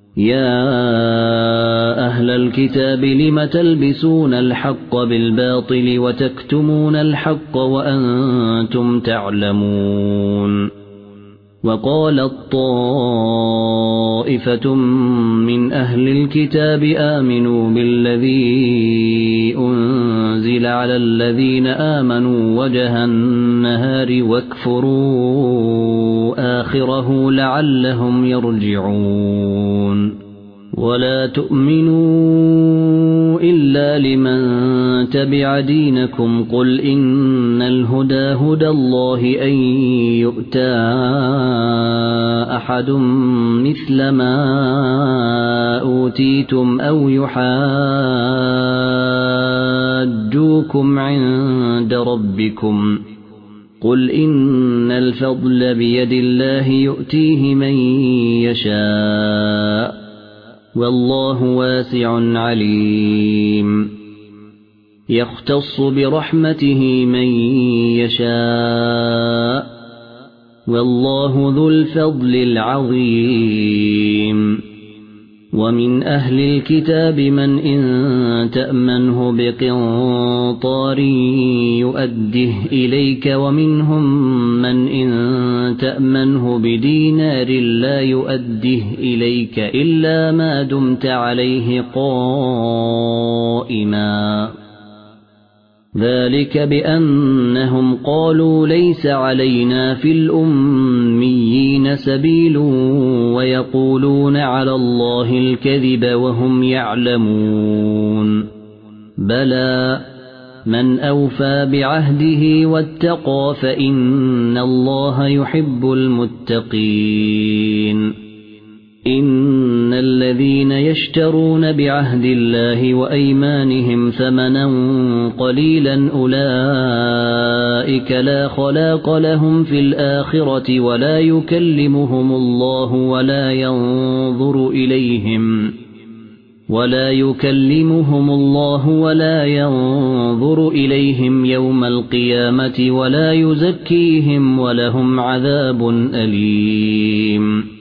يا أهل الكتاب لم تلبسون الحق بالباطل وتكتمون الحق وأنتم تعلمون وقالت طائفة من أهل الكتاب آمنوا بالذي أنزل على الذين آمنوا وجه النهار واكفروا آخره لعلهم يرجعون ولا تؤمنوا إلا لمن تبع دينكم قل إن الهدى هدى الله أن يؤتى أحد مثل ما أوتيتم أو يحاجوكم عند ربكم قل إن الفضل بيد الله يؤتيه من يشاء والله واسع عليم يختص برحمته من يشاء والله ذو الفضل العظيم ومن أهل الكتاب من إن تأمنه بقنطار يؤده إليك ومنهم من إن تأمنه بدينار لا يؤده إليك إلا ما دمت عليه قائما ذلك بأنهم قالوا ليس علينا في الأميين سبيل ويقولون على الله الكذب وهم يعلمون بلى من أوفى بعهده واتقى فإن الله يحب المتقين إن الذين يشترون بعهد الله وأيمانهم ثمنا قليلا أولئك لا خلاق لهم في الآخرة ولا يكلمهم الله ولا ينظر إليهم يوم القيامة ولا يزكيهم ولهم عذاب أليم